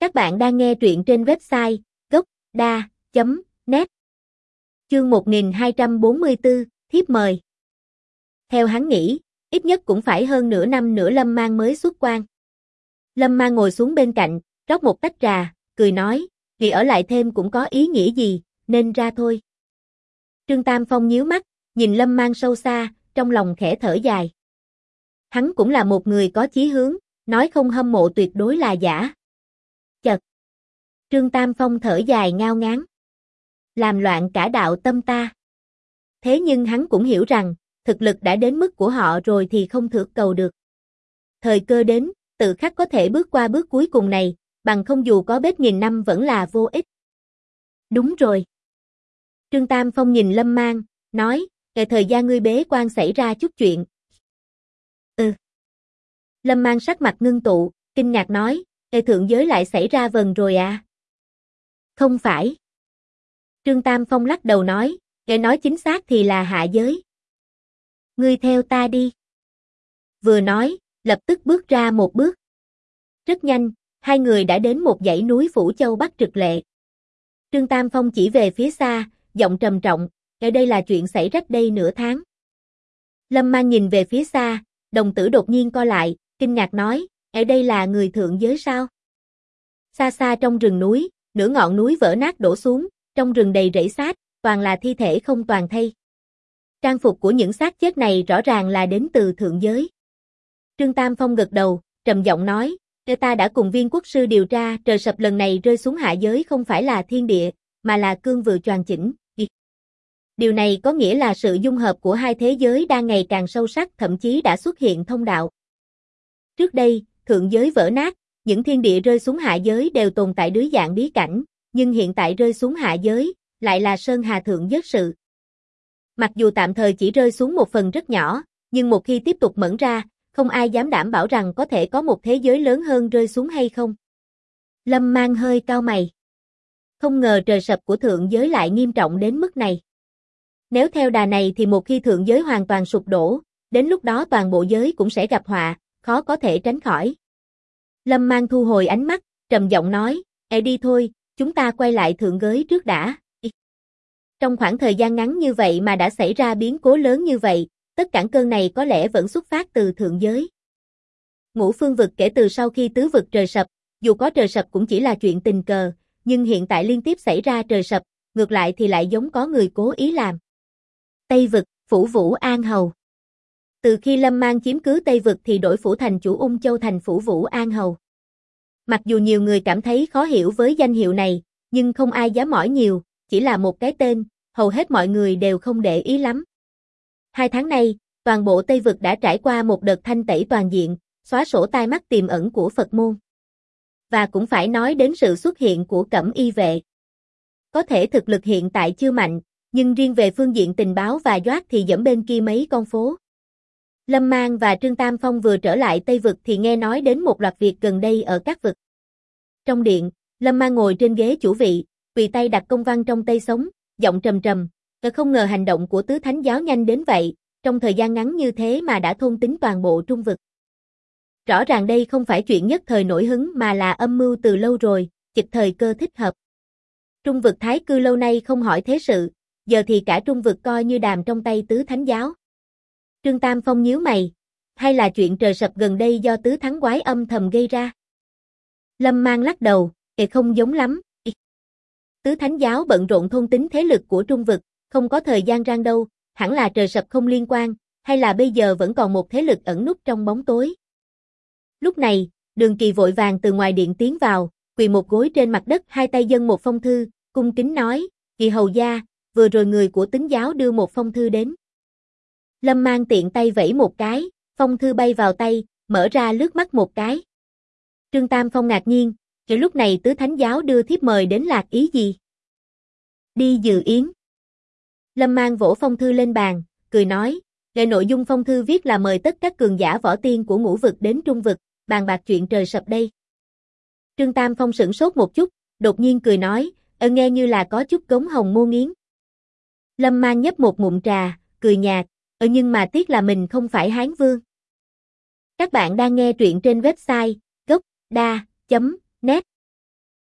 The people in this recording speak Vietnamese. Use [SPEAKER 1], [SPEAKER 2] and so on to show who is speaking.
[SPEAKER 1] Các bạn đang nghe truyện trên website gocda.net. Chương 1244, thiếp mời. Theo hắn nghĩ, ít nhất cũng phải hơn nửa năm nữa Lâm Mang mới xuất quan. Lâm Mang ngồi xuống bên cạnh, rót một tách trà, cười nói, vì ở lại thêm cũng có ý nghĩa gì, nên ra thôi. Trương Tam Phong nhíu mắt, nhìn Lâm Mang sâu xa, trong lòng khẽ thở dài. Hắn cũng là một người có chí hướng, nói không hâm mộ tuyệt đối là giả. Chật. Trương Tam Phong thở dài ngao ngán. Làm loạn cả đạo tâm ta. Thế nhưng hắn cũng hiểu rằng, thực lực đã đến mức của họ rồi thì không thượng cầu được. Thời cơ đến, tự khắc có thể bước qua bước cuối cùng này, bằng không dù có bết nghìn năm vẫn là vô ích. Đúng rồi. Trương Tam Phong nhìn Lâm Mang, nói, thời gian ngươi bế quan xảy ra chút chuyện. Lâm Mang sắc mặt ngưng tụ, kinh ngạc nói, thượng giới lại xảy ra vần rồi à? Không phải. Trương Tam Phong lắc đầu nói, nói chính xác thì là hạ giới. Ngươi theo ta đi. Vừa nói, lập tức bước ra một bước. Rất nhanh, hai người đã đến một dãy núi Phủ Châu Bắc Trực Lệ. Trương Tam Phong chỉ về phía xa, giọng trầm trọng, ở đây là chuyện xảy ra đây nửa tháng. Lâm Mang nhìn về phía xa, đồng tử đột nhiên co lại, kinh ngạc nói, ở đây là người thượng giới sao? Xa xa trong rừng núi, nửa ngọn núi vỡ nát đổ xuống, trong rừng đầy rẫy xác, toàn là thi thể không toàn thây. Trang phục của những xác chết này rõ ràng là đến từ thượng giới. Trương Tam Phong gật đầu, trầm giọng nói, ta đã cùng Viên quốc sư điều tra, trời sập lần này rơi xuống hạ giới không phải là thiên địa, mà là cương vực choàng chỉnh. Điều này có nghĩa là sự dung hợp của hai thế giới đang ngày càng sâu sắc, thậm chí đã xuất hiện thông đạo. Trước đây, thượng giới vỡ nát, những thiên địa rơi xuống hạ giới đều tồn tại dưới dạng bí cảnh, nhưng hiện tại rơi xuống hạ giới, lại là Sơn Hà thượng giới sự. Mặc dù tạm thời chỉ rơi xuống một phần rất nhỏ, nhưng một khi tiếp tục mở ra, không ai dám đảm bảo rằng có thể có một thế giới lớn hơn rơi xuống hay không. Lâm Mang hơi cau mày. Không ngờ trời sập của thượng giới lại nghiêm trọng đến mức này. Nếu theo đà này thì một khi thượng giới hoàn toàn sụp đổ, đến lúc đó toàn bộ giới cũng sẽ gặp họa, khó có thể tránh khỏi. Lâm Mang thu hồi ánh mắt, trầm giọng nói, đi thôi, chúng ta quay lại thượng giới trước đã. Trong khoảng thời gian ngắn như vậy mà đã xảy ra biến cố lớn như vậy, tất cả cơn này có lẽ vẫn xuất phát từ thượng giới. Ngũ phương vực kể từ sau khi tứ vực trời sập, dù có trời sập cũng chỉ là chuyện tình cờ, nhưng hiện tại liên tiếp xảy ra trời sập, ngược lại thì lại giống có người cố ý làm. Tây vực, Phủ Vũ An Hầu. Từ khi Lâm Mang chiếm cứ Tây vực thì đổi phủ thành chủ Ung Châu thành Phủ Vũ An Hầu. Mặc dù nhiều người cảm thấy khó hiểu với danh hiệu này, nhưng không ai dám mỏi nhiều, chỉ là một cái tên, hầu hết mọi người đều không để ý lắm. 2 tháng nay, toàn bộ Tây vực đã trải qua một đợt thanh tẩy toàn diện, xóa sổ tai mắt tiềm ẩn của Phật môn. Và cũng phải nói đến sự xuất hiện của Cẩm Y vệ. Có thể thực lực hiện tại chưa mạnh, nhưng riêng về phương diện tình báo và doát thì dẫm bên kia mấy con phố. Lâm Mang và Trương Tam Phong vừa trở lại Tây vực thì nghe nói đến một loạt việc gần đây ở các vực. Trong điện, Lâm Mang ngồi trên ghế chủ vị, tùy tay đặt công văn trong tay sống, giọng trầm trầm, không ngờ hành động của tứ thánh giáo nhanh đến vậy, trong thời gian ngắn như thế mà đã thôn tính toàn bộ trung vực. Rõ ràng đây không phải chuyện nhất thời nổi hứng mà là âm mưu từ lâu rồi, chực thời cơ thích hợp. Trung vực thái cư lâu nay không hỏi thế sự, giờ thì cả trung vực coi như đàm trong tay tứ thánh giáo. Trương Tam Phong nhíu mày, hay là chuyện trời sập gần đây do tứ thắng quái âm thầm gây ra? Lâm Mang lắc đầu, không giống lắm. Tứ thánh giáo bận rộn thôn tính thế lực của trung vực, không có thời gian rang đâu, hẳn là trời sập không liên quan, hay là bây giờ vẫn còn một thế lực ẩn núp trong bóng tối. Lúc này, Đường Kỳ vội vàng từ ngoài điện tiến vào, quỳ một gối trên mặt đất, hai tay dâng một phong thư, cung kính nói, Kỳ hầu gia, vừa rồi người của Tín giáo đưa một phong thư đến. Lâm Mang tiện tay vẫy một cái, phong thư bay vào tay, mở ra lướt mắt một cái. Trương Tam Phong ngạc nhiên, lúc này tứ thánh giáo đưa thiếp mời đến là ý gì? Đi dự yến. Lâm Mang vỗ phong thư lên bàn, cười nói, nội dung phong thư viết là mời tất các cường giả võ tiên của ngũ vực đến trung vực, bàn bạc chuyện trời sập đây. Trương Tam Phong sửng sốt một chút, đột nhiên cười nói, nghe như là có chút cống hồng mô nghiến. Lâm Mang nhấp một ngụm trà, cười nhạt, nhưng mà tiếc là mình không phải Hán Vương. Các bạn đang nghe truyện trên website gocda.net